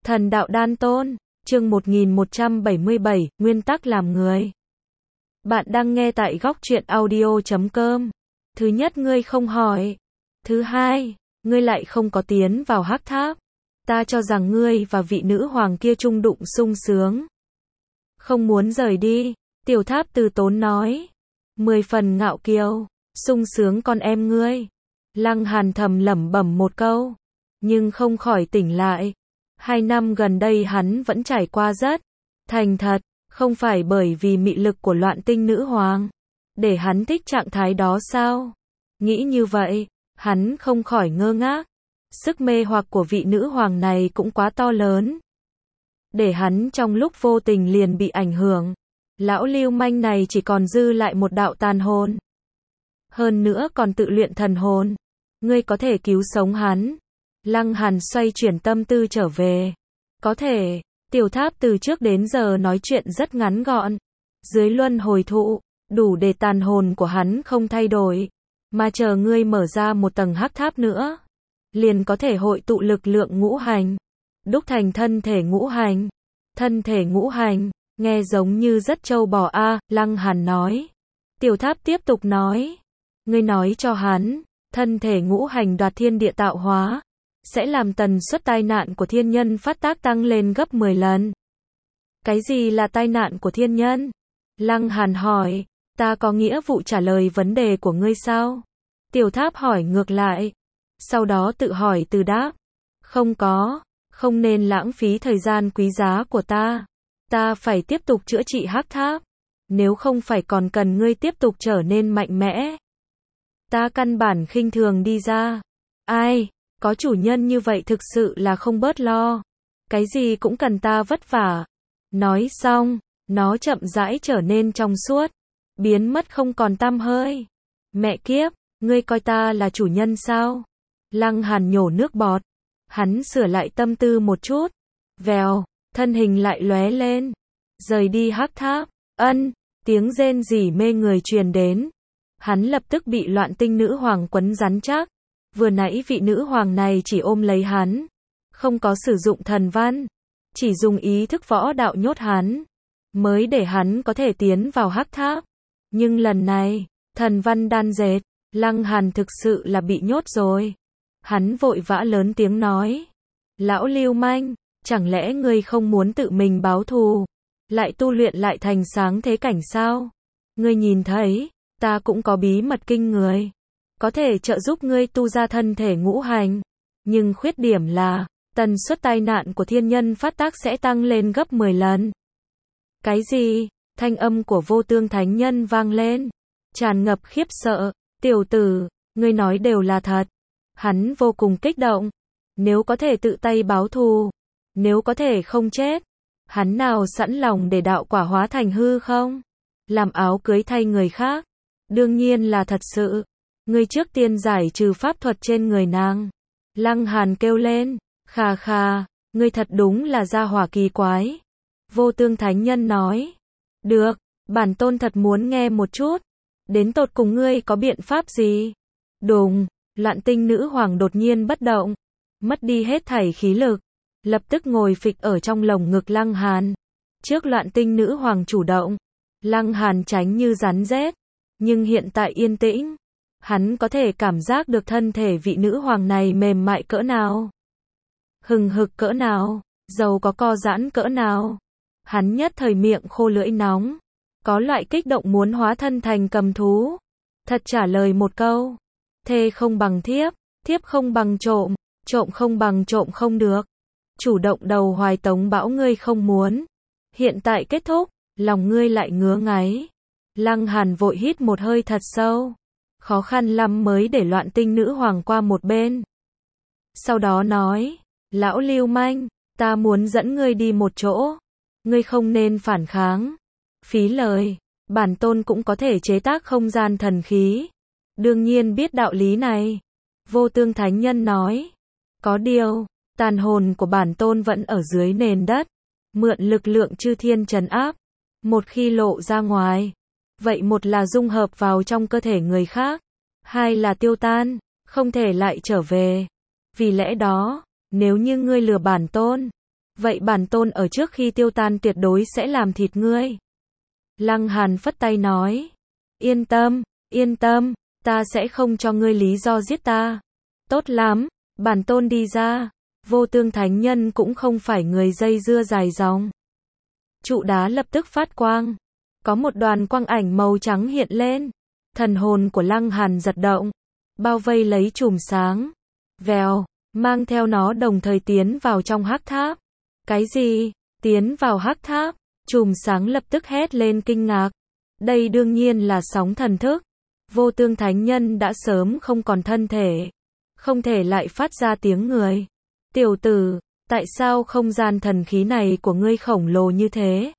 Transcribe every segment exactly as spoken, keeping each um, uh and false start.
Thần đạo đan tôn, chương một nghìn một trăm bảy mươi bảy, nguyên tắc làm người. Bạn đang nghe tại góc truyện audio chấm com. Thứ nhất, ngươi không hỏi. Thứ hai, ngươi lại không có tiến vào hắc tháp. Ta cho rằng ngươi và vị nữ hoàng kia chung đụng sung sướng. Không muốn rời đi, Tiểu Tháp từ tốn nói. Mười phần ngạo kiều, sung sướng con em ngươi. Lăng Hàn thầm lẩm bẩm một câu, nhưng không khỏi tỉnh lại. Hai năm gần đây hắn vẫn trải qua rất thành thật, không phải bởi vì mị lực của loạn tinh nữ hoàng, để hắn thích trạng thái đó sao? Nghĩ như vậy, hắn không khỏi ngơ ngác. Sức mê hoặc của vị nữ hoàng này cũng quá to lớn, để hắn trong lúc vô tình liền bị ảnh hưởng. Lão lưu manh này chỉ còn dư lại một đạo tàn hồn. Hơn nữa còn tự luyện thần hồn. Ngươi có thể cứu sống hắn. Lăng Hàn xoay chuyển tâm tư trở về. Có thể. Tiểu Tháp từ trước đến giờ nói chuyện rất ngắn gọn. Dưới luân hồi thụ, đủ để tàn hồn của hắn không thay đổi. Mà chờ ngươi mở ra một tầng hắc tháp nữa, liền có thể hội tụ lực lượng ngũ hành, đúc thành thân thể ngũ hành. Thân thể ngũ hành, nghe giống như rất trâu bò a, à, Lăng Hàn nói. Tiểu Tháp tiếp tục nói. Ngươi nói cho hắn, thân thể ngũ hành đoạt thiên địa tạo hóa, sẽ làm tần suất tai nạn của thiên nhân phát tác tăng lên gấp mười lần. Cái gì là tai nạn của thiên nhân? Lăng Hàn hỏi. Ta có nghĩa vụ trả lời vấn đề của ngươi sao? Tiểu Tháp hỏi ngược lại. Sau đó tự hỏi từ đáp. Không có, không nên lãng phí thời gian quý giá của ta. Ta phải tiếp tục chữa trị hắc tháp. Nếu không phải còn cần ngươi tiếp tục trở nên mạnh mẽ. Ta căn bản khinh thường đi ra. Ai, có chủ nhân như vậy thực sự là không bớt lo. Cái gì cũng cần ta vất vả. Nói xong, nó chậm rãi trở nên trong suốt, biến mất không còn tăm hơi. Mẹ kiếp, ngươi coi ta là chủ nhân sao? Lăng Hàn nhổ nước bọt. Hắn sửa lại tâm tư một chút. Vèo, thân hình lại lóe lên. Rời đi hắc tháp. Ân, tiếng rên rỉ mê người truyền đến. Hắn lập tức bị loạn tinh nữ hoàng quấn rắn chắc. Vừa nãy vị nữ hoàng này chỉ ôm lấy hắn, không có sử dụng thần văn, chỉ dùng ý thức võ đạo nhốt hắn, mới để hắn có thể tiến vào hắc tháp. Nhưng lần này, thần văn đan dệt, Lăng Hàn thực sự là bị nhốt rồi. Hắn vội vã lớn tiếng nói. Lão lưu manh, chẳng lẽ ngươi không muốn tự mình báo thù, lại tu luyện lại thành sáng thế cảnh sao? Ngươi nhìn thấy, ta cũng có bí mật kinh người, có thể trợ giúp ngươi tu ra thân thể ngũ hành. Nhưng khuyết điểm là, tần suất tai nạn của thiên nhân phát tác sẽ tăng lên gấp mười lần. Cái gì? Thanh âm của Vô Tương Thánh Nhân vang lên, tràn ngập khiếp sợ. Tiểu tử, ngươi nói đều là thật. Hắn vô cùng kích động. Nếu có thể tự tay báo thù, nếu có thể không chết, hắn nào sẵn lòng để đạo quả hóa thành hư không? Làm áo cưới thay người khác. Đương nhiên là thật sự. Ngươi trước tiên giải trừ pháp thuật trên người nàng. Lăng Hàn kêu lên. Khà khà, ngươi thật đúng là gia hỏa kỳ quái. Vô Tương Thánh Nhân nói. Được, bản tôn thật muốn nghe một chút. Đến tột cùng ngươi có biện pháp gì? Đùng, loạn tinh nữ hoàng đột nhiên bất động, mất đi hết thảy khí lực, lập tức ngồi phịch ở trong lồng ngực Lăng Hàn. Trước loạn tinh nữ hoàng chủ động, Lăng Hàn tránh như rắn rết, nhưng hiện tại yên tĩnh, hắn có thể cảm giác được thân thể vị nữ hoàng này mềm mại cỡ nào, hừng hực cỡ nào, dầu có co giãn cỡ nào. Hắn nhất thời miệng khô lưỡi nóng, có loại kích động muốn hóa thân thành cầm thú. Thật trả lời một câu, thê không bằng thiếp, thiếp không bằng trộm, trộm không bằng trộm không được. Chủ động đầu hoài tống bão ngươi không muốn. Hiện tại kết thúc, lòng ngươi lại ngứa ngáy. Lăng Hàn vội hít một hơi thật sâu. Khó khăn lắm mới để loạn tinh nữ hoàng qua một bên. Sau đó nói, lão lưu manh, ta muốn dẫn ngươi đi một chỗ. Ngươi không nên phản kháng. Phí lời, bản tôn cũng có thể chế tác không gian thần khí. Đương nhiên biết đạo lý này. Vô Tương Thánh Nhân nói. Có điều, tàn hồn của bản tôn vẫn ở dưới nền đất. Mượn lực lượng chư thiên trấn áp. Một khi lộ ra ngoài, vậy một là dung hợp vào trong cơ thể người khác, hai là tiêu tan, không thể lại trở về. Vì lẽ đó, nếu như ngươi lừa bản tôn, vậy bản tôn ở trước khi tiêu tan tuyệt đối sẽ làm thịt ngươi. Lăng Hàn phất tay nói, yên tâm, yên tâm, ta sẽ không cho ngươi lý do giết ta. Tốt lắm, bản tôn đi ra. Vô Tương Thánh Nhân cũng không phải người dây dưa dài dòng. Trụ đá lập tức phát quang. Có một đoàn quang ảnh màu trắng hiện lên. Thần hồn của Lăng Hàn giật động. Bao vây lấy chùm sáng. Vèo, mang theo nó đồng thời tiến vào trong hắc tháp. Cái gì? Tiến vào hắc tháp? Chùm sáng lập tức hét lên kinh ngạc. Đây đương nhiên là sóng thần thức. Vô Tương Thánh Nhân đã sớm không còn thân thể. Không thể lại phát ra tiếng người. Tiểu tử, tại sao không gian thần khí này của ngươi khổng lồ như thế?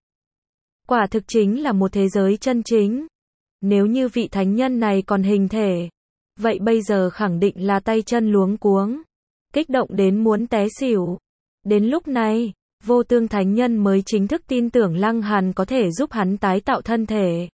Quả thực chính là một thế giới chân chính. Nếu như vị thánh nhân này còn hình thể, vậy bây giờ khẳng định là tay chân luống cuống, kích động đến muốn té xỉu. Đến lúc này, Vô Tương Thánh Nhân mới chính thức tin tưởng Lăng Hàn có thể giúp hắn tái tạo thân thể,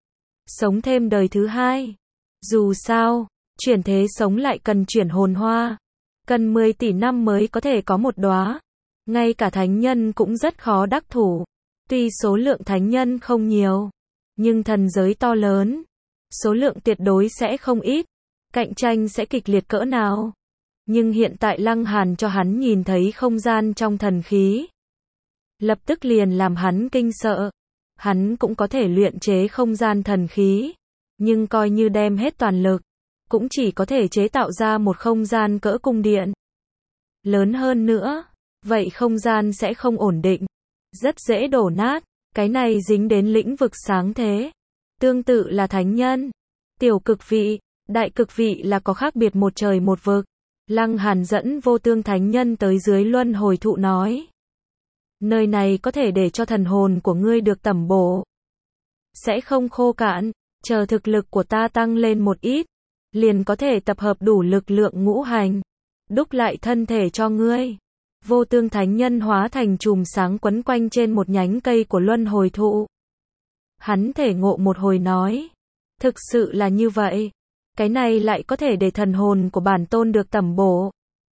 sống thêm đời thứ hai. Dù sao, chuyển thế sống lại cần chuyển hồn hoa, cần mười tỷ năm mới có thể có một đóa. Ngay cả thánh nhân cũng rất khó đắc thủ. Tuy số lượng thánh nhân không nhiều, nhưng thần giới to lớn, số lượng tuyệt đối sẽ không ít, cạnh tranh sẽ kịch liệt cỡ nào. Nhưng hiện tại Lăng Hàn cho hắn nhìn thấy không gian trong thần khí, lập tức liền làm hắn kinh sợ. Hắn cũng có thể luyện chế không gian thần khí, nhưng coi như đem hết toàn lực, cũng chỉ có thể chế tạo ra một không gian cỡ cung điện. Lớn hơn nữa, vậy không gian sẽ không ổn định, rất dễ đổ nát, cái này dính đến lĩnh vực sáng thế. Tương tự là thánh nhân, tiểu cực vị, đại cực vị là có khác biệt một trời một vực. Lăng Hàn dẫn Vô Tương Thánh Nhân tới dưới luân hồi thụ nói, nơi này có thể để cho thần hồn của ngươi được tẩm bổ, sẽ không khô cạn, chờ thực lực của ta tăng lên một ít, liền có thể tập hợp đủ lực lượng ngũ hành, đúc lại thân thể cho ngươi. Vô Tương Thánh Nhân hóa thành chùm sáng quấn quanh trên một nhánh cây của luân hồi thụ. Hắn thể ngộ một hồi nói, thực sự là như vậy, cái này lại có thể để thần hồn của bản tôn được tẩm bổ.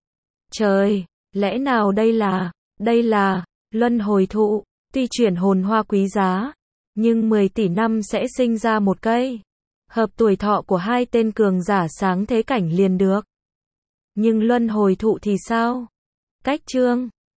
Trời, lẽ nào đây là, đây là, luân hồi thụ, tuy chuyển hồn hoa quý giá, nhưng mười tỷ năm sẽ sinh ra một cây, hợp tuổi thọ của hai tên cường giả sáng thế cảnh liền được. Nhưng luân hồi thụ thì sao? Cách chương